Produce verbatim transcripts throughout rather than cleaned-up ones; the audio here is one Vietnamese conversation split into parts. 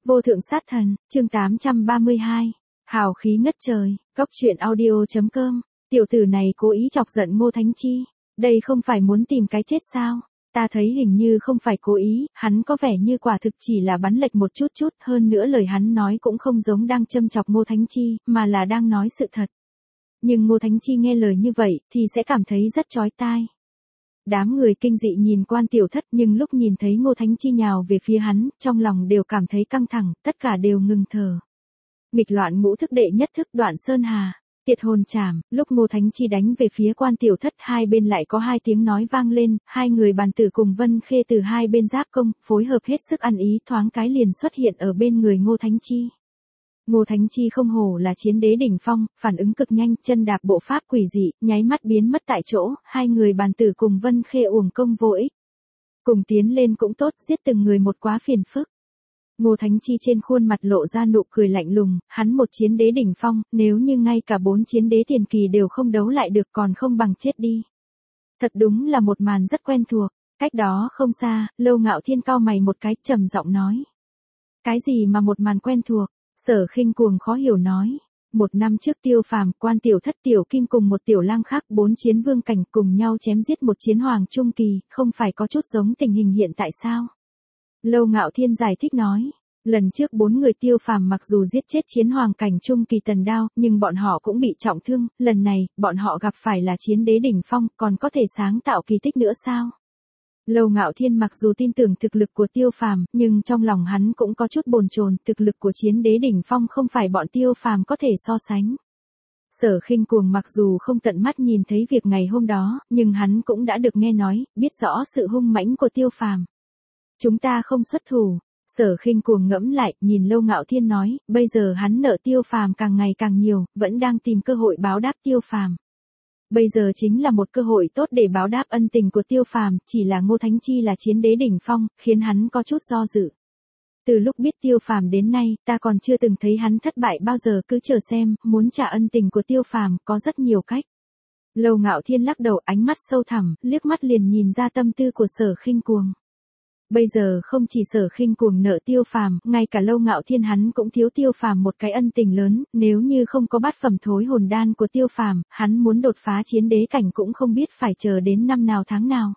Vô thượng sát thần, chương tám trăm ba mươi hai. Hào khí ngất trời, cốc truyện audio chấm com. Tiểu tử này cố ý chọc giận Ngô Thánh Chi. Đây không phải muốn tìm cái chết sao? Ta thấy hình như không phải cố ý, hắn có vẻ như quả thực chỉ là bắn lệch một chút chút, hơn nữa lời hắn nói cũng không giống đang châm chọc Ngô Thánh Chi, mà là đang nói sự thật. Nhưng Ngô Thánh Chi nghe lời như vậy, thì sẽ cảm thấy rất chói tai. Đám người kinh dị nhìn Quan Tiểu Thất, nhưng lúc nhìn thấy Ngô Thánh Chi nhào về phía hắn, trong lòng đều cảm thấy căng thẳng, tất cả đều ngừng thở. Nghịch loạn ngũ thức đệ nhất thức Đoạn Sơn Hà, Tiệt Hồn Trảm. Lúc Ngô Thánh Chi đánh về phía Quan Tiểu Thất, hai bên lại có hai tiếng nói vang lên, hai người bàn tử cùng Vân Khê từ hai bên giáp công, phối hợp hết sức ăn ý, thoáng cái liền xuất hiện ở bên người Ngô Thánh Chi. Ngô Thánh Chi không hổ là chiến đế đỉnh phong, phản ứng cực nhanh, chân đạp bộ pháp quỷ dị, nháy mắt biến mất tại chỗ, hai người bàn tử cùng Vân Khê uổng công vô ích. Cùng tiến lên cũng tốt, giết từng người một quá phiền phức. Ngô Thánh Chi trên khuôn mặt lộ ra nụ cười lạnh lùng, hắn một chiến đế đỉnh phong, nếu như ngay cả bốn chiến đế tiền kỳ đều không đấu lại được còn không bằng chết đi. Thật đúng là một màn rất quen thuộc, cách đó không xa, Lâu Ngạo Thiên cau mày một cái, trầm giọng nói. Cái gì mà một màn quen thuộc? Sở Khinh Cuồng khó hiểu nói. Một năm trước Tiêu Phàm, Quan Tiểu Thất, Tiểu Kim cùng một tiểu lang khác, bốn chiến vương cảnh cùng nhau chém giết một chiến hoàng trung kỳ, không phải có chút giống tình hình hiện tại sao? Lâu Ngạo Thiên giải thích nói. Lần trước bốn người Tiêu Phàm mặc dù giết chết chiến hoàng cảnh trung kỳ Tần Đao, nhưng bọn họ cũng bị trọng thương, lần này, bọn họ gặp phải là chiến đế đỉnh phong, còn có thể sáng tạo kỳ tích nữa sao? Lâu Ngạo Thiên mặc dù tin tưởng thực lực của Tiêu Phàm, nhưng trong lòng hắn cũng có chút bồn chồn, thực lực của chiến đế đỉnh phong không phải bọn Tiêu Phàm có thể so sánh. Sở Khinh Cuồng mặc dù không tận mắt nhìn thấy việc ngày hôm đó, nhưng hắn cũng đã được nghe nói, biết rõ sự hung mãnh của Tiêu Phàm. Chúng ta không xuất thủ. Sở Khinh Cuồng ngẫm lại, nhìn Lâu Ngạo Thiên nói, bây giờ hắn nợ Tiêu Phàm càng ngày càng nhiều, vẫn đang tìm cơ hội báo đáp Tiêu Phàm. Bây giờ chính là một cơ hội tốt để báo đáp ân tình của Tiêu Phàm, chỉ là Ngô Thánh Chi là chiến đế đỉnh phong, khiến hắn có chút do dự. Từ lúc biết Tiêu Phàm đến nay, ta còn chưa từng thấy hắn thất bại bao giờ, cứ chờ xem, muốn trả ân tình của Tiêu Phàm có rất nhiều cách. Lâu Ngạo Thiên lắc đầu, ánh mắt sâu thẳm, liếc mắt liền nhìn ra tâm tư của Sở Khinh Cuồng. Bây giờ không chỉ Sở Khinh Cuồng nợ Tiêu Phàm, ngay cả Lâu Ngạo Thiên hắn cũng thiếu Tiêu Phàm một cái ân tình lớn, nếu như không có bát phẩm thối hồn đan của Tiêu Phàm, hắn muốn đột phá chiến đế cảnh cũng không biết phải chờ đến năm nào tháng nào.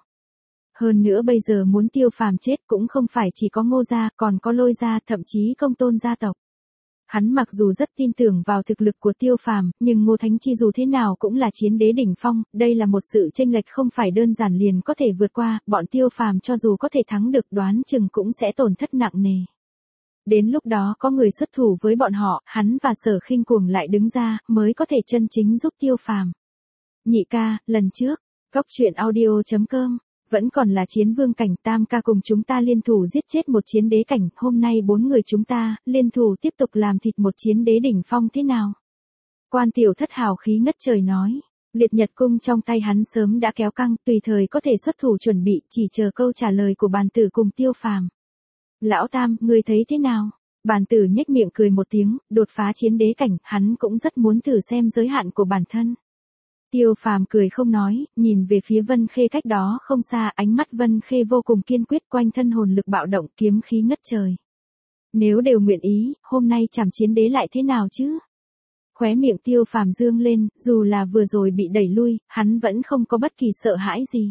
Hơn nữa bây giờ muốn Tiêu Phàm chết cũng không phải chỉ có Ngô gia, còn có Lôi gia, thậm chí Công Tôn gia tộc. Hắn mặc dù rất tin tưởng vào thực lực của Tiêu Phàm, nhưng Ngô Thánh Chi dù thế nào cũng là chiến đế đỉnh phong, đây là một sự chênh lệch không phải đơn giản liền có thể vượt qua, bọn Tiêu Phàm cho dù có thể thắng được đoán chừng cũng sẽ tổn thất nặng nề. Đến lúc đó có người xuất thủ với bọn họ, hắn và Sở Khinh Cuồng lại đứng ra, mới có thể chân chính giúp Tiêu Phàm. Nhị ca, lần trước, cốc truyện audio chấm com. Vẫn còn là chiến vương cảnh, tam ca cùng chúng ta liên thủ giết chết một chiến đế cảnh, hôm nay bốn người chúng ta, liên thủ tiếp tục làm thịt một chiến đế đỉnh phong thế nào? Quan Tiểu Thất hào khí ngất trời nói, liệt nhật cung trong tay hắn sớm đã kéo căng, tùy thời có thể xuất thủ chuẩn bị, chỉ chờ câu trả lời của bàn tử cùng Tiêu Phàm. Lão Tam, ngươi thấy thế nào? Bàn tử nhếch miệng cười một tiếng, đột phá chiến đế cảnh, hắn cũng rất muốn thử xem giới hạn của bản thân. Tiêu Phàm cười không nói, nhìn về phía Vân Khê cách đó không xa, ánh mắt Vân Khê vô cùng kiên quyết, quanh thân hồn lực bạo động, kiếm khí ngất trời. Nếu đều nguyện ý, hôm nay chảm chiến đế lại thế nào chứ? Khóe miệng Tiêu Phàm dương lên, dù là vừa rồi bị đẩy lui, hắn vẫn không có bất kỳ sợ hãi gì.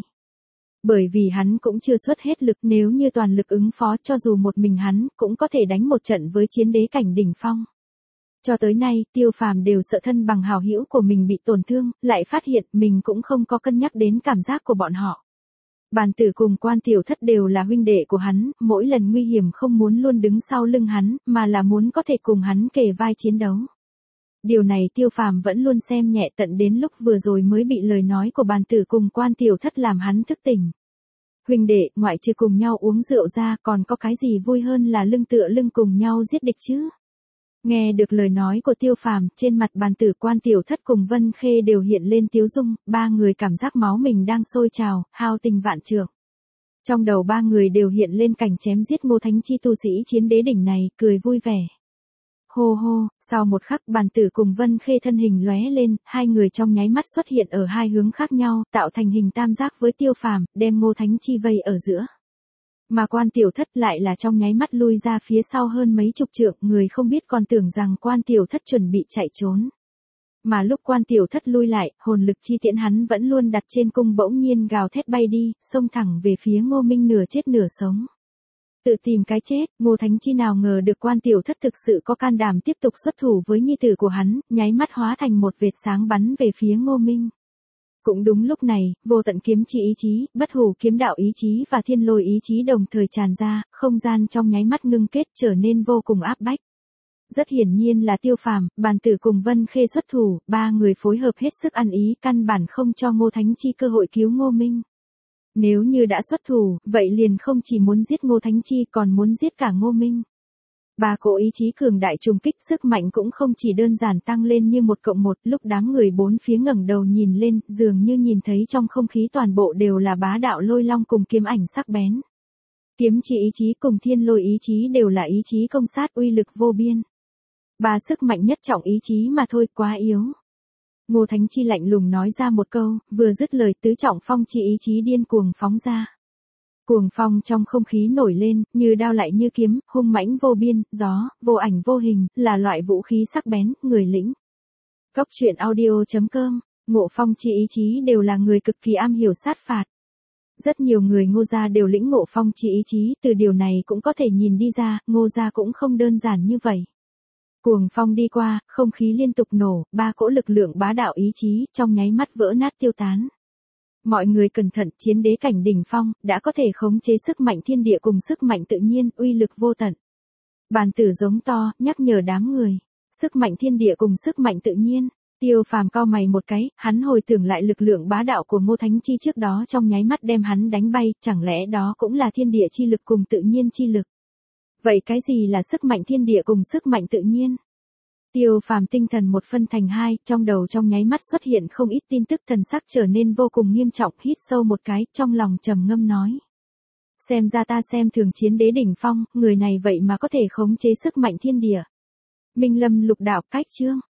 Bởi vì hắn cũng chưa xuất hết lực, nếu như toàn lực ứng phó cho dù một mình hắn, cũng có thể đánh một trận với chiến đế cảnh đỉnh phong. Cho tới nay, Tiêu Phàm đều sợ thân bằng hảo hữu của mình bị tổn thương, lại phát hiện mình cũng không có cân nhắc đến cảm giác của bọn họ. Bàn tử cùng Quan Tiểu Thất đều là huynh đệ của hắn, mỗi lần nguy hiểm không muốn luôn đứng sau lưng hắn, mà là muốn có thể cùng hắn kề vai chiến đấu. Điều này Tiêu Phàm vẫn luôn xem nhẹ, tận đến lúc vừa rồi mới bị lời nói của bàn tử cùng Quan Tiểu Thất làm hắn thức tỉnh. Huynh đệ, ngoại trừ cùng nhau uống rượu ra, còn có cái gì vui hơn là lưng tựa lưng cùng nhau giết địch chứ? Nghe được lời nói của Tiêu Phàm, trên mặt bàn tử Quan Tiểu Thất cùng Vân Khê đều hiện lên tiếu dung, ba người cảm giác máu mình đang sôi trào, hao tình vạn trượng. Trong đầu ba người đều hiện lên cảnh chém giết Ngô Thánh Chi tu sĩ chiến đế đỉnh này, cười vui vẻ. Hô hô, sau một khắc bàn tử cùng Vân Khê thân hình lóe lên, hai người trong nháy mắt xuất hiện ở hai hướng khác nhau, tạo thành hình tam giác với Tiêu Phàm, đem Ngô Thánh Chi vây ở giữa. Mà Quan Tiểu Thất lại là trong nháy mắt lui ra phía sau hơn mấy chục trượng, người không biết còn tưởng rằng Quan Tiểu Thất chuẩn bị chạy trốn. Mà lúc Quan Tiểu Thất lui lại, hồn lực chi tiễn hắn vẫn luôn đặt trên cung bỗng nhiên gào thét bay đi, xông thẳng về phía Ngô Minh nửa chết nửa sống. Tự tìm cái chết, Ngô Thánh Chi nào ngờ được Quan Tiểu Thất thực sự có can đảm tiếp tục xuất thủ với nhi tử của hắn, nháy mắt hóa thành một vệt sáng bắn về phía Ngô Minh. Cũng đúng lúc này, vô tận kiếm chi ý chí, bất hủ kiếm đạo ý chí và thiên lôi ý chí đồng thời tràn ra, không gian trong nháy mắt ngưng kết trở nên vô cùng áp bách. Rất hiển nhiên là Tiêu Phàm, Bàn Tử cùng Vân Khê xuất thủ, ba người phối hợp hết sức ăn ý, căn bản không cho Ngô Thánh Chi cơ hội cứu Ngô Minh. Nếu như đã xuất thủ, vậy liền không chỉ muốn giết Ngô Thánh Chi còn muốn giết cả Ngô Minh. Ba cỗ ý chí cường đại trùng kích, sức mạnh cũng không chỉ đơn giản tăng lên như một cộng một, lúc đám người bốn phía ngẩng đầu nhìn lên, dường như nhìn thấy trong không khí toàn bộ đều là bá đạo lôi long cùng kiếm ảnh sắc bén. Kiếm chi ý chí cùng thiên lôi ý chí đều là ý chí công sát uy lực vô biên. Ba sức mạnh nhất trọng ý chí mà thôi, quá yếu. Ngô Thánh Chi lạnh lùng nói ra một câu, vừa dứt lời tứ trọng phong chi ý chí điên cuồng phóng ra. Cuồng phong trong không khí nổi lên, như đao lại như kiếm, hung mãnh vô biên, gió, vô ảnh vô hình, là loại vũ khí sắc bén, người lĩnh. Cốc truyện audio chấm com, Ngộ Phong chi ý chí đều là người cực kỳ am hiểu sát phạt. Rất nhiều người Ngô gia đều lĩnh Ngộ Phong chi ý chí, từ điều này cũng có thể nhìn đi ra, Ngô gia cũng không đơn giản như vậy. Cuồng phong đi qua, không khí liên tục nổ, ba cỗ lực lượng bá đạo ý chí, trong nháy mắt vỡ nát tiêu tán. Mọi người cẩn thận, chiến đế cảnh đỉnh phong, đã có thể khống chế sức mạnh thiên địa cùng sức mạnh tự nhiên, uy lực vô tận. Bàn Tử giống to, nhắc nhở đám người. Sức mạnh thiên địa cùng sức mạnh tự nhiên. Tiêu Phàm cau mày một cái, hắn hồi tưởng lại lực lượng bá đạo của Ngô Thánh Chi trước đó trong nháy mắt đem hắn đánh bay, chẳng lẽ đó cũng là thiên địa chi lực cùng tự nhiên chi lực. Vậy cái gì là sức mạnh thiên địa cùng sức mạnh tự nhiên? Tiêu Phàm tinh thần một phân thành hai, trong đầu trong nháy mắt xuất hiện không ít tin tức, thần sắc trở nên vô cùng nghiêm trọng, hít sâu một cái, trong lòng trầm ngâm nói. Xem ra ta xem thường chiến đế đỉnh phong, người này vậy mà có thể khống chế sức mạnh thiên địa. Minh Lâm lục đạo, cách chương.